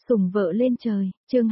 Sủng vợ lên trời, chương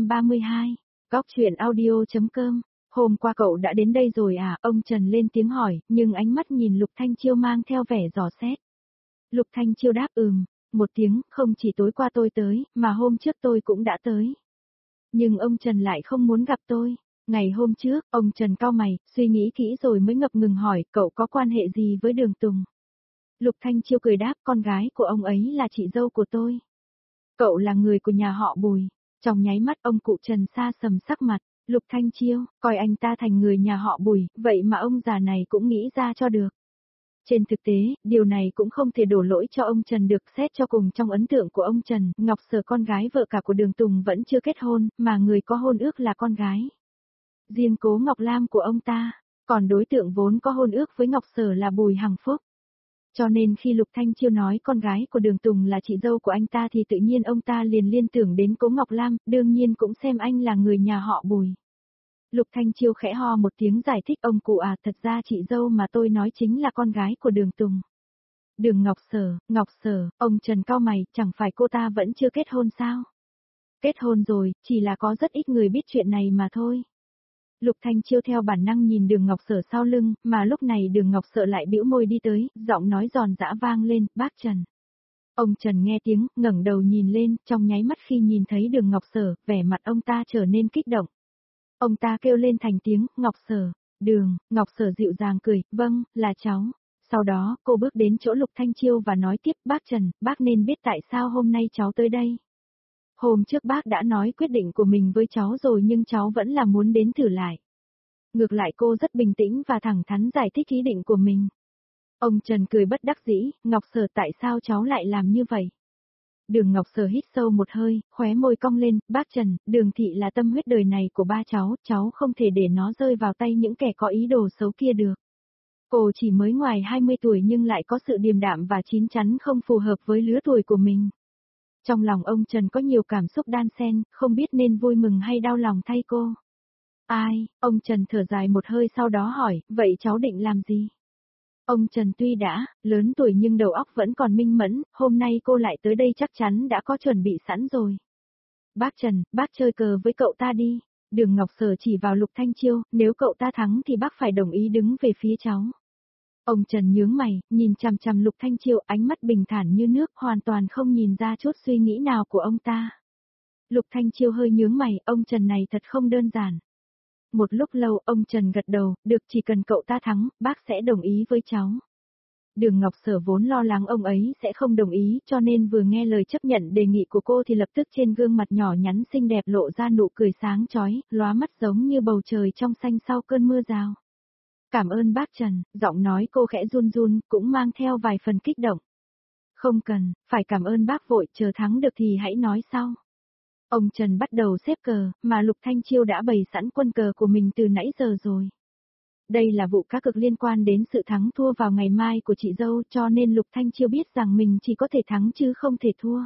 232, góc truyện audio.com. Hôm qua cậu đã đến đây rồi à? Ông Trần lên tiếng hỏi, nhưng ánh mắt nhìn Lục Thanh Chiêu mang theo vẻ dò xét. Lục Thanh Chiêu đáp một tiếng, không chỉ tối qua tôi tới, mà hôm trước tôi cũng đã tới. Nhưng ông Trần lại không muốn gặp tôi. Ngày hôm trước, ông Trần cau mày, suy nghĩ kỹ rồi mới ngập ngừng hỏi, cậu có quan hệ gì với Đường Tùng? Lục Thanh Chiêu cười đáp, con gái của ông ấy là chị dâu của tôi. Cậu là người của nhà họ Bùi. Trong nháy mắt ông cụ Trần xa sầm sắc mặt, Lục Thanh Chiêu, coi anh ta thành người nhà họ Bùi, vậy mà ông già này cũng nghĩ ra cho được. Trên thực tế, điều này cũng không thể đổ lỗi cho ông Trần được, xét cho cùng trong ấn tượng của ông Trần, Ngọc Sở con gái vợ cả của Đường Tùng vẫn chưa kết hôn, mà người có hôn ước là con gái. Riêng Cố Ngọc Lam của ông ta, còn đối tượng vốn có hôn ước với Ngọc Sở là Bùi Hằng Phúc. Cho nên khi Lục Thanh Chiêu nói con gái của Đường Tùng là chị dâu của anh ta thì tự nhiên ông ta liền liên tưởng đến Cố Ngọc Lam, đương nhiên cũng xem anh là người nhà họ Bùi. Lục Thanh Chiêu khẽ ho một tiếng giải thích, ông cụ à, thật ra chị dâu mà tôi nói chính là con gái của Đường Tùng. Đường Ngọc Sở, ông Trần cau mày, chẳng phải cô ta vẫn chưa kết hôn sao? Kết hôn rồi, chỉ là có rất ít người biết chuyện này mà thôi. Lục Thanh Chiêu theo bản năng nhìn Đường Ngọc Sở sau lưng, mà lúc này Đường Ngọc Sở lại bĩu môi đi tới, giọng nói giòn giã vang lên, bác Trần. Ông Trần nghe tiếng, ngẩng đầu nhìn lên, trong nháy mắt khi nhìn thấy Đường Ngọc Sở, vẻ mặt ông ta trở nên kích động. Ông ta kêu lên thành tiếng, Ngọc Sở, Ngọc Sở dịu dàng cười, vâng, là cháu. Sau đó, cô bước đến chỗ Lục Thanh Chiêu và nói tiếp, bác Trần, bác nên biết tại sao hôm nay cháu tới đây. Hôm trước bác đã nói quyết định của mình với cháu rồi nhưng cháu vẫn là muốn đến thử lại. Ngược lại cô rất bình tĩnh và thẳng thắn giải thích ý định của mình. Ông Trần cười bất đắc dĩ, Ngọc Sở tại sao cháu lại làm như vậy? Đường Ngọc Sở hít sâu một hơi, khóe môi cong lên, bác Trần, Đường Thị là tâm huyết đời này của ba cháu không thể để nó rơi vào tay những kẻ có ý đồ xấu kia được. Cô chỉ mới ngoài 20 tuổi nhưng lại có sự điềm đạm và chín chắn không phù hợp với lứa tuổi của mình. Trong lòng ông Trần có nhiều cảm xúc đan xen, không biết nên vui mừng hay đau lòng thay cô. Ai, ông Trần thở dài một hơi sau đó hỏi, vậy cháu định làm gì? Ông Trần tuy đã lớn tuổi nhưng đầu óc vẫn còn minh mẫn, hôm nay cô lại tới đây chắc chắn đã có chuẩn bị sẵn rồi. Bác Trần, bác chơi cờ với cậu ta đi. Đường Ngọc Sở chỉ vào Lục Thanh Chiêu, nếu cậu ta thắng thì bác phải đồng ý đứng về phía cháu. Ông Trần nhướng mày, nhìn chằm chằm Lục Thanh Chiêu, ánh mắt bình thản như nước, hoàn toàn không nhìn ra chút suy nghĩ nào của ông ta. Lục Thanh Chiêu hơi nhướng mày, ông Trần này thật không đơn giản. Một lúc lâu, ông Trần gật đầu, được, chỉ cần cậu ta thắng, bác sẽ đồng ý với cháu. Đường Ngọc Sở vốn lo lắng ông ấy sẽ không đồng ý, cho nên vừa nghe lời chấp nhận đề nghị của cô thì lập tức trên gương mặt nhỏ nhắn xinh đẹp lộ ra nụ cười sáng chói, lóa mắt giống như bầu trời trong xanh sau cơn mưa rào. Cảm ơn bác Trần, giọng nói cô khẽ run run, cũng mang theo vài phần kích động. Không cần, phải cảm ơn bác vội, chờ thắng được thì hãy nói sau. Ông Trần bắt đầu xếp cờ, mà Lục Thanh Chiêu đã bày sẵn quân cờ của mình từ nãy giờ rồi. Đây là vụ cá cược liên quan đến sự thắng thua vào ngày mai của chị dâu, cho nên Lục Thanh Chiêu biết rằng mình chỉ có thể thắng chứ không thể thua.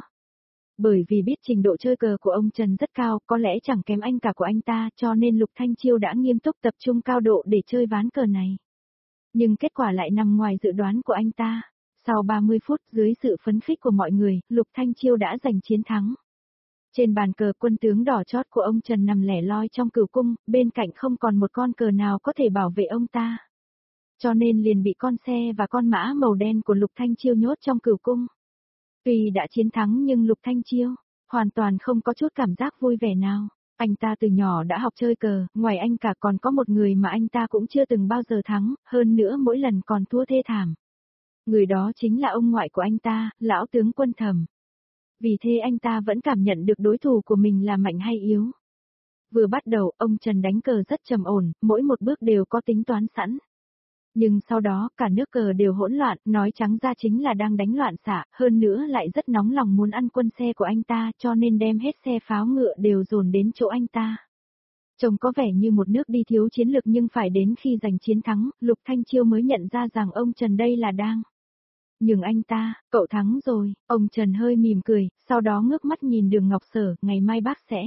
Bởi vì biết trình độ chơi cờ của ông Trần rất cao, có lẽ chẳng kém anh cả của anh ta, cho nên Lục Thanh Chiêu đã nghiêm túc tập trung cao độ để chơi ván cờ này. Nhưng kết quả lại nằm ngoài dự đoán của anh ta. Sau 30 phút dưới sự phấn khích của mọi người, Lục Thanh Chiêu đã giành chiến thắng. Trên bàn cờ quân tướng đỏ chót của ông Trần nằm lẻ loi trong cửu cung, bên cạnh không còn một con cờ nào có thể bảo vệ ông ta. Cho nên liền bị con xe và con mã màu đen của Lục Thanh Chiêu nhốt trong cửu cung. Tuy đã chiến thắng nhưng Lục Thanh Chiêu hoàn toàn không có chút cảm giác vui vẻ nào. Anh ta từ nhỏ đã học chơi cờ, ngoài anh cả còn có một người mà anh ta cũng chưa từng bao giờ thắng, hơn nữa mỗi lần còn thua thê thảm. Người đó chính là ông ngoại của anh ta, lão tướng Quân Thẩm. Vì thế anh ta vẫn cảm nhận được đối thủ của mình là mạnh hay yếu. Vừa bắt đầu, ông Trần đánh cờ rất trầm ổn, mỗi một bước đều có tính toán sẵn. Nhưng sau đó, cả nước cờ đều hỗn loạn, nói trắng ra chính là đang đánh loạn xạ, hơn nữa lại rất nóng lòng muốn ăn quân xe của anh ta, cho nên đem hết xe pháo ngựa đều dồn đến chỗ anh ta. Trông có vẻ như một nước đi thiếu chiến lược nhưng phải đến khi giành chiến thắng, Lục Thanh Chiêu mới nhận ra rằng ông Trần đây là đang nhường anh ta, cậu thắng rồi, ông Trần hơi mỉm cười, sau đó ngước mắt nhìn Đường Ngọc Sở, ngày mai bác sẽ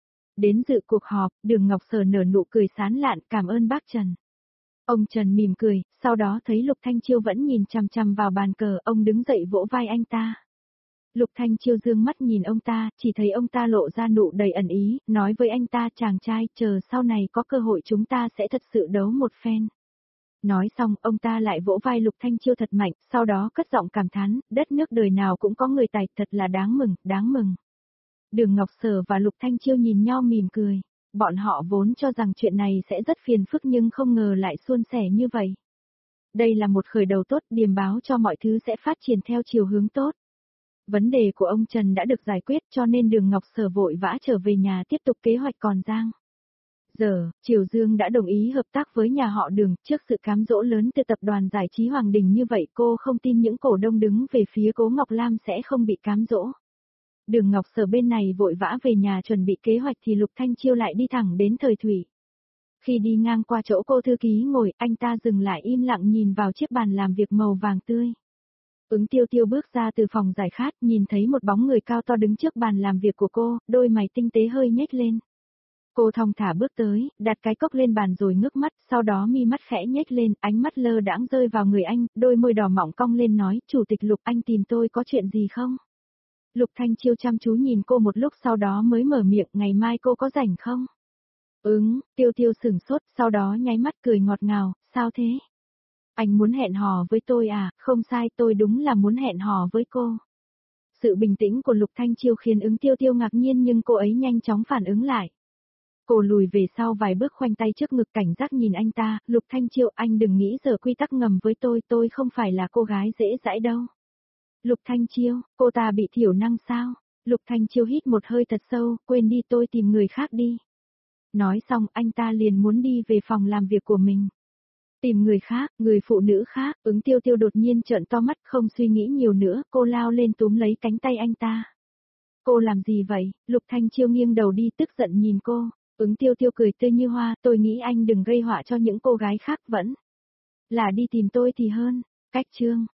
đến dự cuộc họp. Đường Ngọc Sở nở nụ cười sán lạn, cảm ơn bác Trần. Ông Trần mỉm cười, sau đó thấy Lục Thanh Chiêu vẫn nhìn chằm chằm vào bàn cờ, ông đứng dậy vỗ vai anh ta. Lục Thanh Chiêu dương mắt nhìn ông ta, chỉ thấy ông ta lộ ra nụ đầy ẩn ý, nói với anh ta chàng trai, chờ sau này có cơ hội chúng ta sẽ thật sự đấu một phen. Nói xong, ông ta lại vỗ vai Lục Thanh Chiêu thật mạnh, sau đó cất giọng cảm thán, đất nước đời nào cũng có người tài, thật là đáng mừng, đáng mừng. Đường Ngọc Sở và Lục Thanh Chiêu nhìn nhau mỉm cười. Bọn họ vốn cho rằng chuyện này sẽ rất phiền phức nhưng không ngờ lại suôn sẻ như vậy. Đây là một khởi đầu tốt, điềm báo cho mọi thứ sẽ phát triển theo chiều hướng tốt. Vấn đề của ông Trần đã được giải quyết cho nên Đường Ngọc Sở vội vã trở về nhà tiếp tục kế hoạch còn dang. Giờ, Triều Dương đã đồng ý hợp tác với nhà họ Đường, trước sự cám dỗ lớn từ tập đoàn giải trí Hoàng Đình như vậy cô không tin những cổ đông đứng về phía Cố Ngọc Lam sẽ không bị cám dỗ. Đường Ngọc Sở bên này vội vã về nhà chuẩn bị kế hoạch thì Lục Thanh Chiêu lại đi thẳng đến Thời Thủy. Khi đi ngang qua chỗ cô thư ký ngồi, anh ta dừng lại im lặng nhìn vào chiếc bàn làm việc màu vàng tươi. Ứng Tiêu Tiêu bước ra từ phòng giải khát, nhìn thấy một bóng người cao to đứng trước bàn làm việc của cô, đôi mày tinh tế hơi nhếch lên. Cô thong thả bước tới, đặt cái cốc lên bàn rồi ngước mắt, sau đó mi mắt khẽ nhếch lên, ánh mắt lơ đãng rơi vào người anh, đôi môi đỏ mọng cong lên nói, Chủ tịch Lục, anh tìm tôi có chuyện gì không? Lục Thanh Chiêu chăm chú nhìn cô một lúc sau đó mới mở miệng, ngày mai cô có rảnh không? Tiêu Tiêu sửng sốt, sau đó nháy mắt cười ngọt ngào, sao thế? Anh muốn hẹn hò với tôi à? Không sai, tôi đúng là muốn hẹn hò với cô. Sự bình tĩnh của Lục Thanh Chiêu khiến Ứng Tiêu Tiêu ngạc nhiên nhưng cô ấy nhanh chóng phản ứng lại. Cô lùi về sau vài bước khoanh tay trước ngực cảnh giác nhìn anh ta, Lục Thanh Chiêu anh đừng nghĩ giờ quy tắc ngầm với tôi không phải là cô gái dễ dãi đâu. Lục Thanh Chiêu, cô ta bị thiểu năng sao? Lục Thanh Chiêu hít một hơi thật sâu, quên đi tôi tìm người khác đi. Nói xong anh ta liền muốn đi về phòng làm việc của mình. Tìm người khác, người phụ nữ khác, Ứng Tiêu Tiêu đột nhiên trợn to mắt không suy nghĩ nhiều nữa, cô lao lên túm lấy cánh tay anh ta. Cô làm gì vậy? Lục Thanh Chiêu nghiêng đầu đi tức giận nhìn cô. Ứng Tiêu Tiêu cười tươi như hoa, tôi nghĩ anh đừng gây họa cho những cô gái khác vẫn là đi tìm tôi thì hơn. Cách chương